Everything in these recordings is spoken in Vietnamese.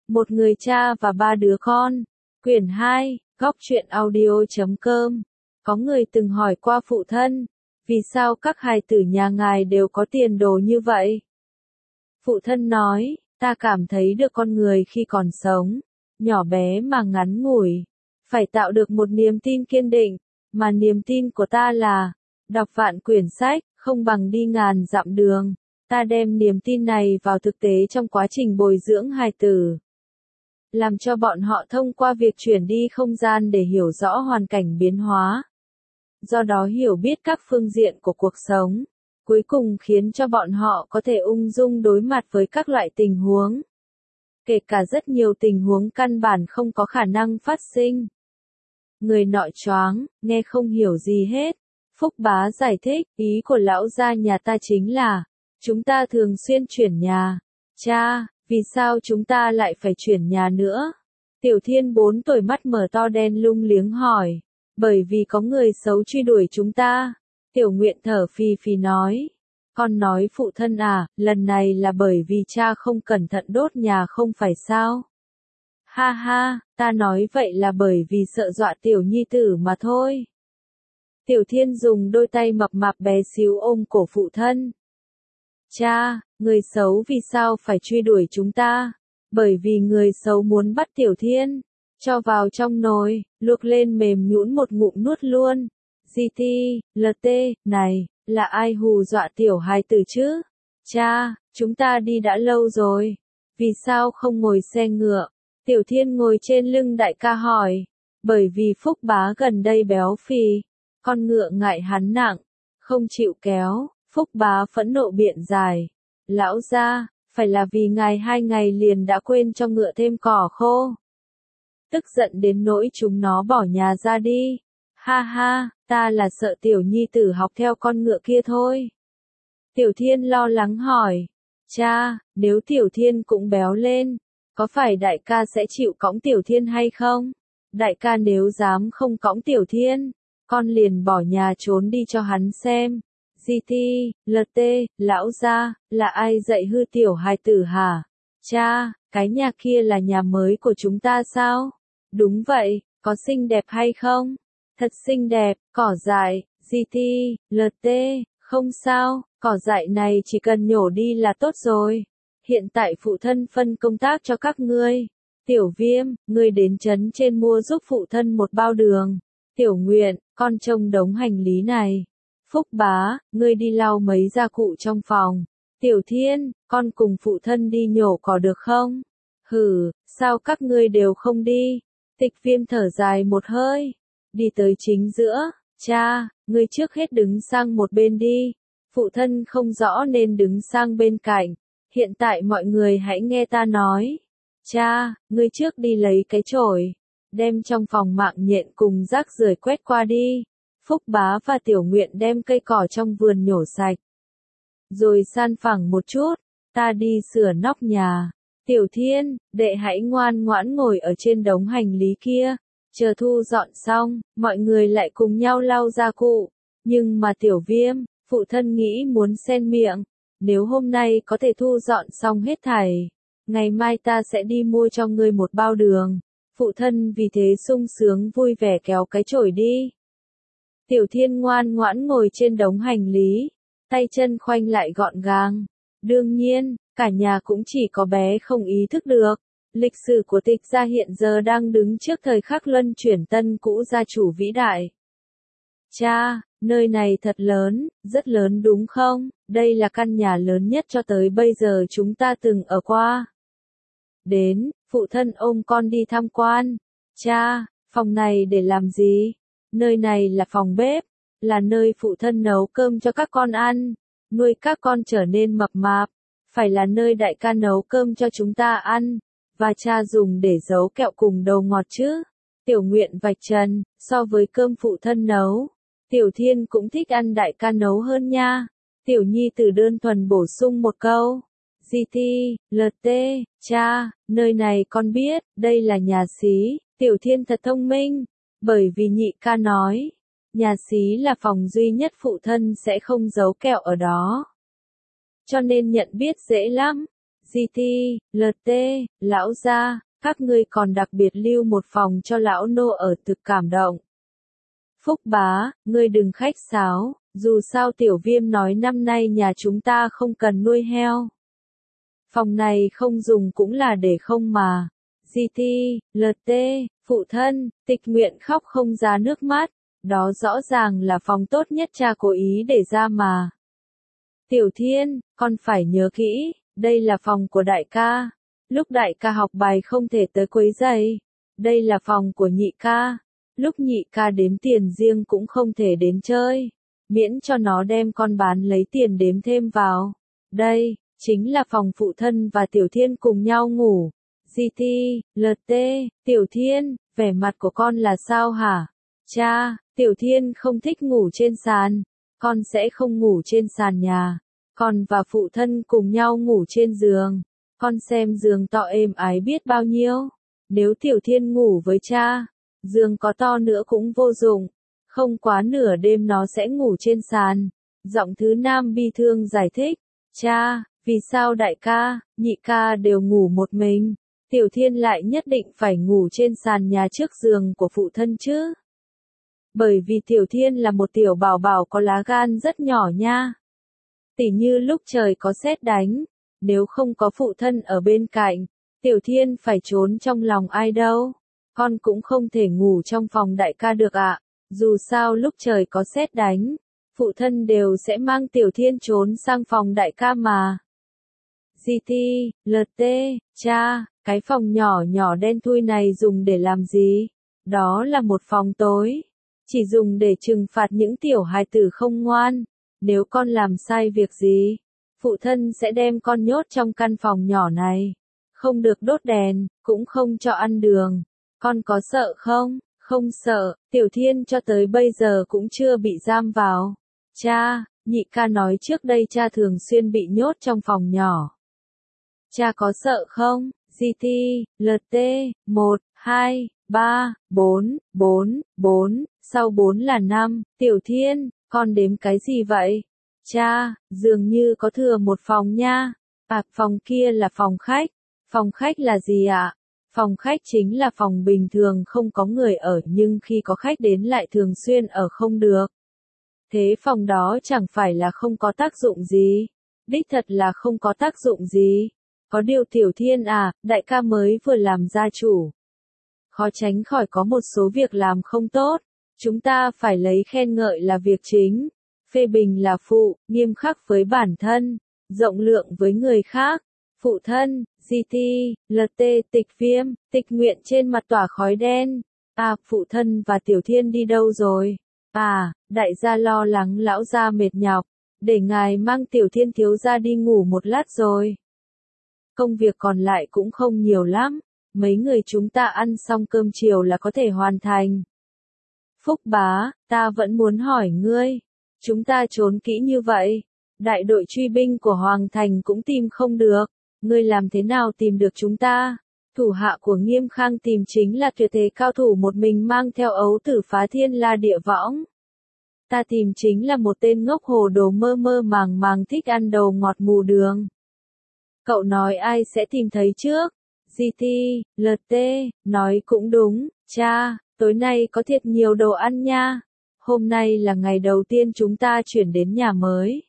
Một người cha và ba đứa con. Quyển 2, góc truyện audio.com. Có người từng hỏi qua phụ thân, vì sao các hài tử nhà ngài đều có tiền đồ như vậy? Phụ thân nói, ta cảm thấy được con người khi còn sống, nhỏ bé mà ngắn ngủi, phải tạo được một niềm tin kiên định, mà niềm tin của ta là, đọc vạn quyển sách, không bằng đi ngàn dặm đường. Ta đem niềm tin này vào thực tế trong quá trình bồi dưỡng hài tử, làm cho bọn họ thông qua việc chuyển đi không gian để hiểu rõ hoàn cảnh biến hóa. Do đó hiểu biết các phương diện của cuộc sống, cuối cùng khiến cho bọn họ có thể ung dung đối mặt với các loại tình huống. Kể cả rất nhiều tình huống căn bản không có khả năng phát sinh. Người nọ choáng, nghe không hiểu gì hết. Phúc Bá giải thích, ý của lão gia nhà ta chính là, chúng ta thường xuyên chuyển nhà. Cha, vì sao chúng ta lại phải chuyển nhà nữa? Tiểu Thiên 4 tuổi mắt mở to đen lung liếng hỏi. Bởi vì có người xấu truy đuổi chúng ta. Tiểu Nguyện thở phì phì nói. Con nói phụ thân à, lần này là bởi vì cha không cẩn thận đốt nhà không phải sao? Ha ha, ta nói vậy là bởi vì sợ dọa tiểu nhi tử mà thôi. Tiểu Thiên dùng đôi tay mập mạp bé xíu ôm cổ phụ thân. Cha, người xấu vì sao phải truy đuổi chúng ta? Bởi vì người xấu muốn bắt Tiểu Thiên, cho vào trong nồi, luộc lên mềm nhũn một ngụm nuốt luôn. GT, LT, này, là ai hù dọa tiểu hài tử chứ? Cha, chúng ta đi đã lâu rồi. Vì sao không ngồi xe ngựa? Tiểu Thiên ngồi trên lưng đại ca hỏi. Bởi vì Phúc Bá gần đây béo phì. Con ngựa ngại hắn nặng, không chịu kéo. Phúc Bá phẫn nộ biện giải. Lão gia, phải là vì ngài 2 ngày liền đã quên cho ngựa thêm cỏ khô. Tức giận đến nỗi chúng nó bỏ nhà ra đi. Ha ha, ta là sợ tiểu nhi tử học theo con ngựa kia thôi. Tiểu Thiên lo lắng hỏi. Cha, nếu Tiểu Thiên cũng béo lên, có phải đại ca sẽ chịu cõng Tiểu Thiên hay không? Đại ca nếu dám không cõng Tiểu Thiên, con liền bỏ nhà trốn đi cho hắn xem. GT, LT, lão gia, là ai dạy hư tiểu hài tử hả? Cha, cái nhà kia là nhà mới của chúng ta sao? Đúng vậy, có xinh đẹp hay không? Thật xinh đẹp, cỏ dại, GT, LT, không sao, cỏ dại này chỉ cần nhổ đi là tốt rồi. Hiện tại phụ thân phân công tác cho các ngươi. Tiểu Viêm, ngươi đến trấn trên mua giúp phụ thân một bao đường. Tiểu Nguyện, con trông đống hành lý này. Phúc Bá, ngươi đi lau mấy gia cụ trong phòng. Tiểu Thiên, con cùng phụ thân đi nhổ cỏ được không? Hừ, sao các ngươi đều không đi? Tịch Viêm thở dài một hơi. Đi tới chính giữa. Cha, ngươi trước hết đứng sang một bên đi. Phụ thân không rõ nên đứng sang bên cạnh. Hiện tại mọi người hãy nghe ta nói. Cha, ngươi trước đi lấy cái chổi. Đem trong phòng mạng nhện cùng rác rưởi quét qua đi. Phúc Bá và Tiểu Nguyện đem cây cỏ trong vườn nhổ sạch. Rồi san phẳng một chút, ta đi sửa nóc nhà. Tiểu Thiên, đệ hãy ngoan ngoãn ngồi ở trên đống hành lý kia. Chờ thu dọn xong, mọi người lại cùng nhau lau gia cụ. Nhưng mà Tiểu Viêm, phụ thân nghĩ muốn xen miệng. Nếu hôm nay có thể thu dọn xong hết thảy, ngày mai ta sẽ đi mua cho ngươi một bao đường. Phụ thân vì thế sung sướng vui vẻ kéo cái chổi đi. Tiểu Thiên ngoan ngoãn ngồi trên đống hành lý, tay chân khoanh lại gọn gàng. Đương nhiên, cả nhà cũng chỉ có bé không ý thức được. Lịch sử của Tịch gia hiện giờ đang đứng trước thời khắc luân chuyển tân cũ gia chủ vĩ đại. Cha, nơi này thật lớn, rất lớn đúng không? Đây là căn nhà lớn nhất cho tới bây giờ chúng ta từng ở qua. Đến, phụ thân ôm con đi tham quan. Cha, phòng này để làm gì? Nơi này là phòng bếp, là nơi phụ thân nấu cơm cho các con ăn, nuôi các con trở nên mập mạp. Phải là nơi đại ca nấu cơm cho chúng ta ăn, và cha dùng để giấu kẹo cùng đầu ngọt chứ. Tiểu Nguyện vạch trần, so với cơm phụ thân nấu, Tiểu Thiên cũng thích ăn đại ca nấu hơn nha. Tiểu Nhi tử đơn thuần bổ sung một câu. GT, LT, cha, nơi này con biết, đây là nhà xí. Tiểu Thiên thật thông minh, bởi vì nhị ca nói, nhà xí là phòng duy nhất phụ thân sẽ không giấu kẹo ở đó. Cho nên nhận biết dễ lắm. GT, LT, lão gia, các ngươi còn đặc biệt lưu một phòng cho lão nô ở, thực cảm động. Phúc bá, ngươi đừng khách sáo, dù sao Tiểu Viêm nói năm nay nhà chúng ta không cần nuôi heo. Phòng này không dùng cũng là để không mà. GT, LT, phụ thân, Tịch Nguyện khóc không ra nước mắt, đó rõ ràng là phòng tốt nhất cha cố ý để ra mà. Tiểu Thiên, con phải nhớ kỹ, đây là phòng của đại ca. Lúc đại ca học bài không thể tới quấy rầy. Đây là phòng của nhị ca. Lúc nhị ca đếm tiền riêng cũng không thể đến chơi. Miễn cho nó đem con bán lấy tiền đếm thêm vào. Đây, chính là phòng phụ thân và Tiểu Thiên cùng nhau ngủ. GT, LT, Tiểu Thiên, vẻ mặt của con là sao hả? Cha, Tiểu Thiên không thích ngủ trên sàn. Con sẽ không ngủ trên sàn nhà. Con và phụ thân cùng nhau ngủ trên giường. Con xem giường to êm ái biết bao nhiêu. Nếu Tiểu Thiên ngủ với cha, giường có to nữa cũng vô dụng. Không quá nửa đêm nó sẽ ngủ trên sàn. Giọng thứ nam bi thương giải thích. Cha, vì sao đại ca, nhị ca đều ngủ một mình? Tiểu Thiên lại nhất định phải ngủ trên sàn nhà trước giường của phụ thân chứ? Bởi vì Tiểu Thiên là một tiểu bảo bảo có lá gan rất nhỏ nha. Tỉ như lúc trời có sét đánh, nếu không có phụ thân ở bên cạnh, Tiểu Thiên phải trốn trong lòng ai đâu. Con cũng không thể ngủ trong phòng đại ca được ạ. Dù sao lúc trời có sét đánh, phụ thân đều sẽ mang Tiểu Thiên trốn sang phòng đại ca mà. GT, LT, cha, cái phòng nhỏ nhỏ đen thui này dùng để làm gì? Đó là một phòng tối. Chỉ dùng để trừng phạt những tiểu hài tử không ngoan. Nếu con làm sai việc gì, phụ thân sẽ đem con nhốt trong căn phòng nhỏ này. Không được đốt đèn, cũng không cho ăn đường. Con có sợ không? Không sợ, Tiểu Thiên cho tới bây giờ cũng chưa bị giam vào. Cha, nhị ca nói trước đây cha thường xuyên bị nhốt trong phòng nhỏ. Cha có sợ không? GT, LT, 1, 2, 3, 4, 4, 4, sau 4 là 5, Tiểu Thiên, con đếm cái gì vậy? Cha, dường như có thừa một phòng nha. À, phòng kia là phòng khách. Phòng khách là gì ạ? Phòng khách chính là phòng bình thường không có người ở nhưng khi có khách đến lại thường xuyên ở không được. Thế phòng đó chẳng phải là không có tác dụng gì. Đích thật là không có tác dụng gì. Có điều Tiểu Thiên à, đại ca mới vừa làm gia chủ. Khó tránh khỏi có một số việc làm không tốt. Chúng ta phải lấy khen ngợi là việc chính. Phê bình là phụ, nghiêm khắc với bản thân, rộng lượng với người khác. Phụ thân, GT, LT, Tịch Viêm, Tịch Nguyện trên mặt tỏa khói đen. À, phụ thân và Tiểu Thiên đi đâu rồi? À, đại gia lo lắng lão gia mệt nhọc, để ngài mang Tiểu Thiên thiếu gia đi ngủ một lát rồi. Công việc còn lại cũng không nhiều lắm, mấy người chúng ta ăn xong cơm chiều là có thể hoàn thành. Phúc bá, ta vẫn muốn hỏi ngươi, chúng ta trốn kỹ như vậy, đại đội truy binh của Hoàng Thành cũng tìm không được, ngươi làm thế nào tìm được chúng ta? Thủ hạ của Nghiêm Khang tìm chính là tuyệt thế cao thủ một mình mang theo ấu tử phá thiên la địa võng. Ta tìm chính là một tên ngốc hồ đồ mơ mơ màng màng thích ăn đầu ngọt mù đường. Cậu nói ai sẽ tìm thấy trước? GT, LT, nói cũng đúng, cha, tối nay có thiệt nhiều đồ ăn nha. Hôm nay là ngày đầu tiên chúng ta chuyển đến nhà mới.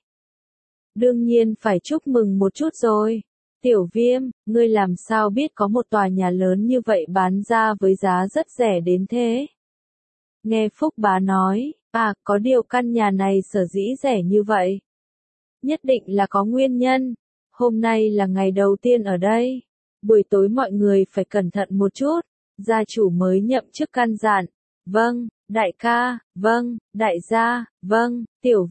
Đương nhiên phải chúc mừng một chút rồi. Tiểu Viêm, ngươi làm sao biết có một tòa nhà lớn như vậy bán ra với giá rất rẻ đến thế? Nghe Phúc bá nói, à, có điều căn nhà này sở dĩ rẻ như vậy. Nhất định là có nguyên nhân. Hôm nay là ngày đầu tiên ở đây. Buổi tối mọi người phải cẩn thận một chút. Gia chủ mới nhậm chức căn dặn. Vâng, đại ca, vâng, đại gia, vâng,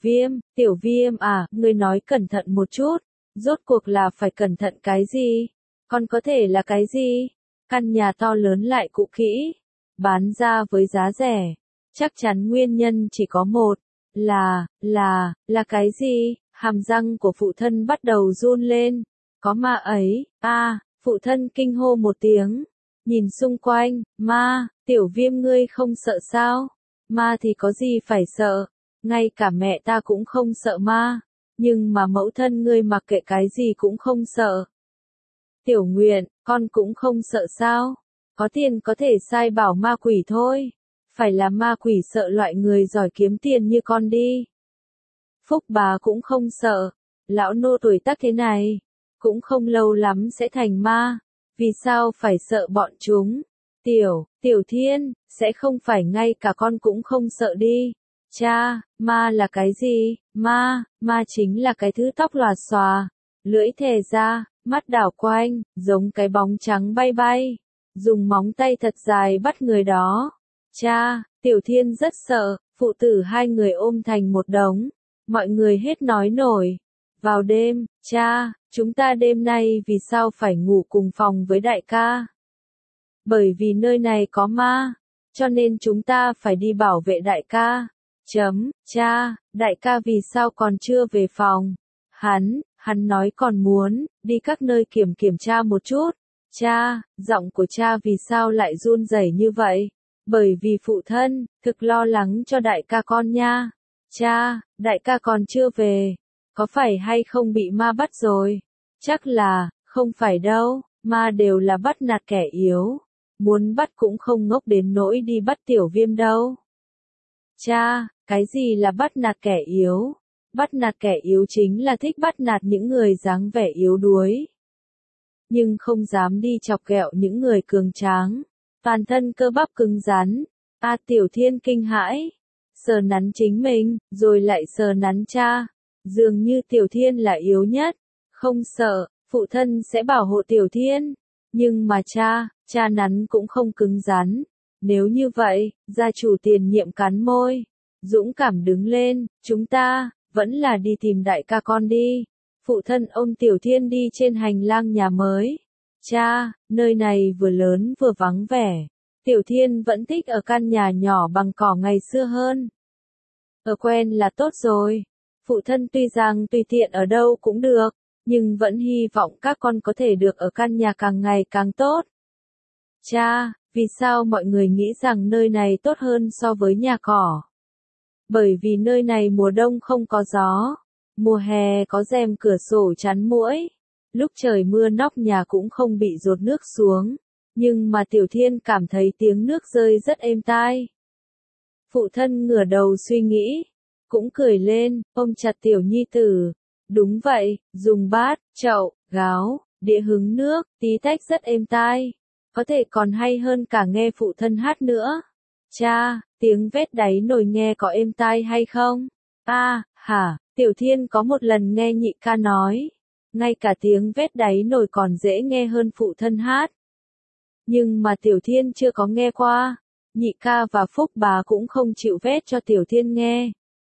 Tiểu Viêm à, ngươi nói cẩn thận một chút. Rốt cuộc là phải cẩn thận cái gì? Còn có thể là cái gì? Căn nhà to lớn lại cũ kỹ, bán ra với giá rẻ. Chắc chắn nguyên nhân chỉ có một, là cái gì? Hàm răng của phụ thân bắt đầu run lên. Có ma ấy, phụ thân kinh hô một tiếng. Nhìn xung quanh, ma, Tiểu Viêm ngươi không sợ sao? Ma thì có gì phải sợ? Ngay cả mẹ ta cũng không sợ ma. Nhưng mà mẫu thân ngươi mặc kệ cái gì cũng không sợ. Tiểu Nguyện, con cũng không sợ sao? Có tiền có thể sai bảo ma quỷ thôi. Phải là ma quỷ sợ loại người giỏi kiếm tiền như con đi. Phúc Bá cũng không sợ. Lão nô tuổi tác thế này, cũng không lâu lắm sẽ thành ma. Vì sao phải sợ bọn chúng? Tiểu Thiên, sẽ không phải ngay cả con cũng không sợ đi. Cha, ma là cái gì? Ma chính là cái thứ tóc lòa xòa, lưỡi thè ra, mắt đảo quanh, giống cái bóng trắng bay bay. Dùng móng tay thật dài bắt người đó. Cha, Tiểu Thiên rất sợ, phụ tử hai người ôm thành một đống. Mọi người hết nói nổi. Vào đêm, cha, chúng ta đêm nay vì sao phải ngủ cùng phòng với đại ca? Bởi vì nơi này có ma, cho nên chúng ta phải đi bảo vệ đại ca. Cha, đại ca vì sao còn chưa về phòng? Hắn nói còn muốn đi các nơi kiểm tra một chút. Cha, giọng của cha vì sao lại run rẩy như vậy? Bởi vì phụ thân, thực lo lắng cho đại ca con nha. Cha, đại ca còn chưa về. Có phải hay không bị ma bắt rồi? Chắc là, không phải đâu, ma đều là bắt nạt kẻ yếu. Muốn bắt cũng không ngốc đến nỗi đi bắt Tiểu Viêm đâu. Cha, cái gì là bắt nạt kẻ yếu? Bắt nạt kẻ yếu chính là thích bắt nạt những người dáng vẻ yếu đuối. Nhưng không dám đi chọc ghẹo những người cường tráng. Toàn thân cơ bắp cứng rắn. Tiểu Thiên kinh hãi. Sờ nắn chính mình, rồi lại sờ nắn cha. Dường như Tiểu Thiên là yếu nhất. Không sợ, phụ thân sẽ bảo hộ Tiểu Thiên. Nhưng mà cha nắn cũng không cứng rắn. Nếu như vậy, gia chủ tiền nhiệm cắn môi. Dũng cảm đứng lên, chúng ta, vẫn là đi tìm đại ca con đi. Phụ thân ôm Tiểu Thiên đi trên hành lang nhà mới. Cha, nơi này vừa lớn vừa vắng vẻ. Tiểu Thiên vẫn thích ở căn nhà nhỏ bằng cỏ ngày xưa hơn. Ở quen là tốt rồi. Phụ thân tuy rằng tùy tiện ở đâu cũng được, nhưng vẫn hy vọng các con có thể được ở căn nhà càng ngày càng tốt. Cha, vì sao mọi người nghĩ rằng nơi này tốt hơn so với nhà cỏ? Bởi vì nơi này mùa đông không có gió, mùa hè có rèm cửa sổ chắn muỗi. Lúc trời mưa nóc nhà cũng không bị dột nước xuống, nhưng mà Tiểu Thiên cảm thấy tiếng nước rơi rất êm tai. Phụ thân ngửa đầu suy nghĩ, cũng cười lên, ôm chặt Tiểu Nhi tử. Đúng vậy, dùng bát, chậu, gáo, đĩa hứng nước, tí tách rất êm tai. Có thể còn hay hơn cả nghe phụ thân hát nữa. Cha, tiếng vét đáy nồi nghe có êm tai hay không? Hả, Tiểu Thiên có một lần nghe nhị ca nói. Ngay cả tiếng vét đáy nồi còn dễ nghe hơn phụ thân hát. Nhưng mà Tiểu Thiên chưa có nghe qua. Nhị ca và Phúc Bá cũng không chịu vét cho Tiểu Thiên nghe.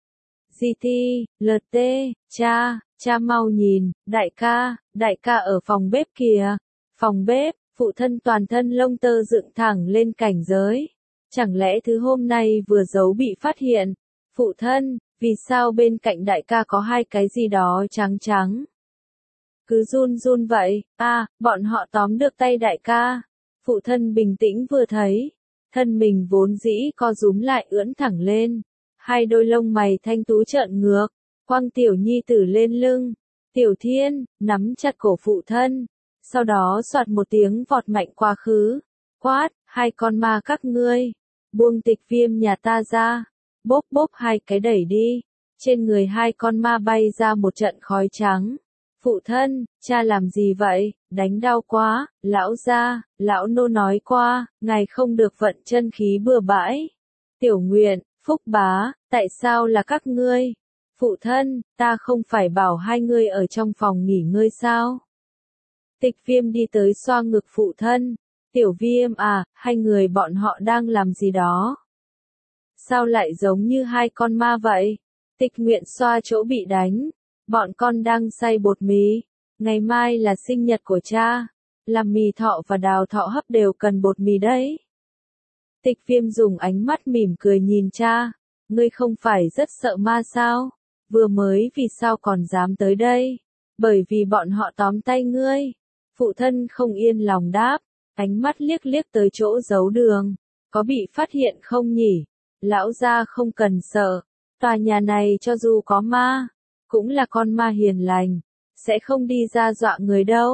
GT, cha mau nhìn, đại ca ở phòng bếp kìa. Phòng bếp, phụ thân toàn thân lông tơ dựng thẳng lên cảnh giới. Chẳng lẽ thứ hôm nay vừa giấu bị phát hiện? Phụ thân, vì sao bên cạnh đại ca có hai cái gì đó trắng trắng? Cứ run vậy, bọn họ tóm được tay đại ca. Phụ thân bình tĩnh vừa thấy, thân mình vốn dĩ co rúm lại ưỡn thẳng lên. Hai đôi lông mày thanh tú trợn ngược, quăng Tiểu Nhi tử lên lưng. Tiểu Thiên, nắm chặt cổ phụ thân. Sau đó soạt một tiếng vọt mạnh quá khứ. Quát, hai con ma các ngươi. Buông Tịch Viêm nhà ta ra. Bốp hai cái đẩy đi. Trên người hai con ma bay ra một trận khói trắng. Phụ thân, cha làm gì vậy? Đánh đau quá, lão gia, lão nô nói qua, ngài không được vận chân khí bừa bãi. Tiểu Nguyện, Phúc Bá, tại sao là các ngươi? Phụ thân, ta không phải bảo hai ngươi ở trong phòng nghỉ ngơi sao? Tịch Viêm đi tới xoa ngực phụ thân. Tiểu Viêm hai người bọn họ đang làm gì đó? Sao lại giống như hai con ma vậy? Tịch Nguyện xoa chỗ bị đánh. Bọn con đang xay bột mì. Ngày mai là sinh nhật của cha. Làm mì thọ và đào thọ hấp đều cần bột mì đấy. Tịch Viêm dùng ánh mắt mỉm cười nhìn cha. Ngươi không phải rất sợ ma sao? Vừa mới vì sao còn dám tới đây? Bởi vì bọn họ tóm tay ngươi. Phụ thân không yên lòng đáp. Ánh mắt liếc liếc tới chỗ giấu đường. Có bị phát hiện không nhỉ? Lão gia không cần sợ. Tòa nhà này cho dù có ma, cũng là con ma hiền lành. Sẽ không đi ra dọa người đâu.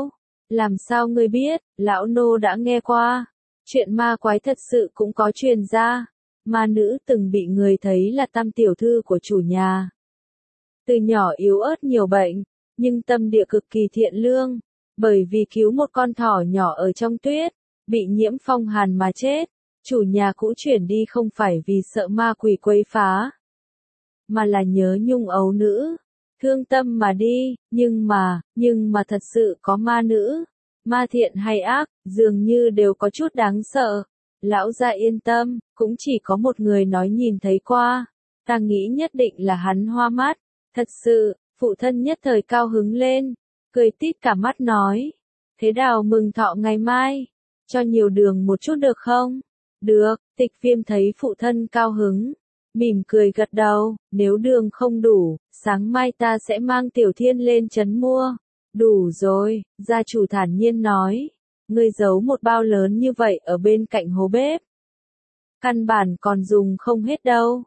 Làm sao ngươi biết, lão nô đã nghe qua. Chuyện ma quái thật sự cũng có truyền ra. Ma nữ từng bị người thấy là tam tiểu thư của chủ nhà. Từ nhỏ yếu ớt nhiều bệnh, nhưng tâm địa cực kỳ thiện lương. Bởi vì cứu một con thỏ nhỏ ở trong tuyết, bị nhiễm phong hàn mà chết. Chủ nhà cũ chuyển đi không phải vì sợ ma quỷ quấy phá, mà là nhớ nhung ấu nữ. Thương tâm mà đi, nhưng mà thật sự có ma nữ. Ma thiện hay ác, dường như đều có chút đáng sợ. Lão gia yên tâm, cũng chỉ có một người nói nhìn thấy qua. Ta nghĩ nhất định là hắn hoa mắt. Thật sự, phụ thân nhất thời cao hứng lên, cười tít cả mắt nói. Thế đào mừng thọ ngày mai, cho nhiều đường một chút được không? Được, Tịch Viêm thấy phụ thân cao hứng, mỉm cười gật đầu, nếu đường không đủ, sáng mai ta sẽ mang Tiểu Thiên lên trấn mua. Đủ rồi, gia chủ thản nhiên nói, ngươi giấu một bao lớn như vậy ở bên cạnh hố bếp. Căn bản còn dùng không hết đâu.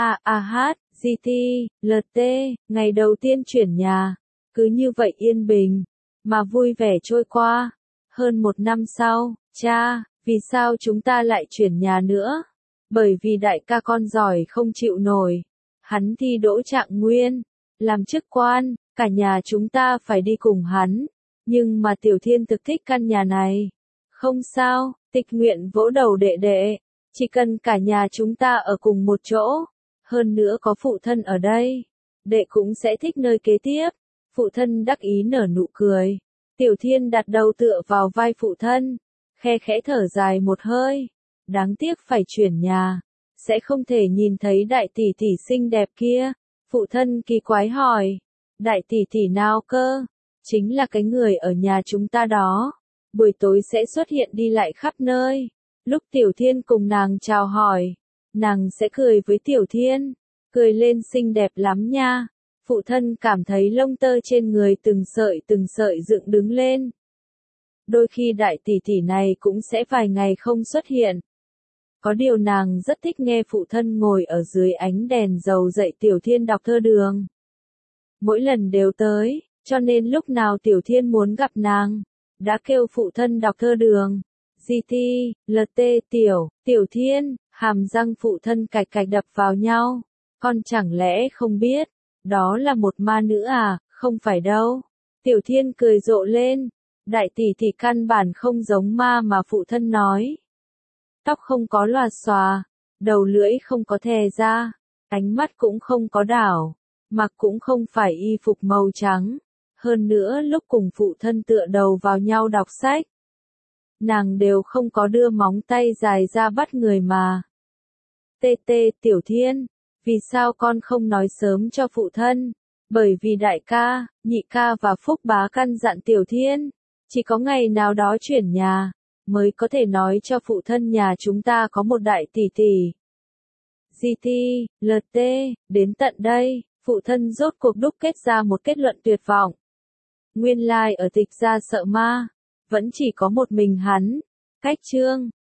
GT, LT, ngày đầu tiên chuyển nhà, cứ như vậy yên bình, mà vui vẻ trôi qua. Hơn một năm sau, cha, vì sao chúng ta lại chuyển nhà nữa? Bởi vì đại ca con giỏi không chịu nổi. Hắn thi đỗ trạng nguyên, làm chức quan, cả nhà chúng ta phải đi cùng hắn. Nhưng mà Tiểu Thiên thực thích căn nhà này. Không sao, Tịch nguyện vỗ đầu đệ đệ. Chỉ cần cả nhà chúng ta ở cùng một chỗ. Hơn nữa có phụ thân ở đây. Đệ cũng sẽ thích nơi kế tiếp. Phụ thân đắc ý nở nụ cười. Tiểu Thiên đặt đầu tựa vào vai phụ thân. Khe khẽ thở dài một hơi. Đáng tiếc phải chuyển nhà. Sẽ không thể nhìn thấy đại tỷ tỷ xinh đẹp kia. Phụ thân kỳ quái hỏi. Đại tỷ tỷ nào cơ? Chính là cái người ở nhà chúng ta đó. Buổi tối sẽ xuất hiện đi lại khắp nơi. Lúc Tiểu Thiên cùng nàng chào hỏi, nàng sẽ cười với Tiểu Thiên. Cười lên xinh đẹp lắm nha. Phụ thân cảm thấy lông tơ trên người từng sợi dựng đứng lên. Đôi khi đại tỷ tỷ này cũng sẽ vài ngày không xuất hiện. Có điều nàng rất thích nghe phụ thân ngồi ở dưới ánh đèn dầu dạy Tiểu Thiên đọc thơ đường. Mỗi lần đều tới, cho nên lúc nào Tiểu Thiên muốn gặp nàng, đã kêu phụ thân đọc thơ đường. GT, LT, Tiểu Thiên, hàm răng phụ thân cạch cạch đập vào nhau. Con chẳng lẽ không biết, đó là một ma nữ à, không phải đâu. Tiểu Thiên cười rộ lên, đại tỷ tỷ căn bản không giống ma mà phụ thân nói. Tóc không có lòa xòa, đầu lưỡi không có thè ra, ánh mắt cũng không có đảo, mặc cũng không phải y phục màu trắng. Hơn nữa lúc cùng phụ thân tựa đầu vào nhau đọc sách, nàng đều không có đưa móng tay dài ra bắt người mà. Tiểu Thiên, vì sao con không nói sớm cho phụ thân? Bởi vì đại ca, nhị ca và Phúc bá căn dặn Tiểu Thiên, chỉ có ngày nào đó chuyển nhà, mới có thể nói cho phụ thân nhà chúng ta có một đại tỷ tỷ. GT, LT, đến tận đây, phụ thân rốt cuộc đúc kết ra một kết luận tuyệt vọng. Nguyên lai ở Tịch gia sợ ma, vẫn chỉ có một mình hắn. Cách chương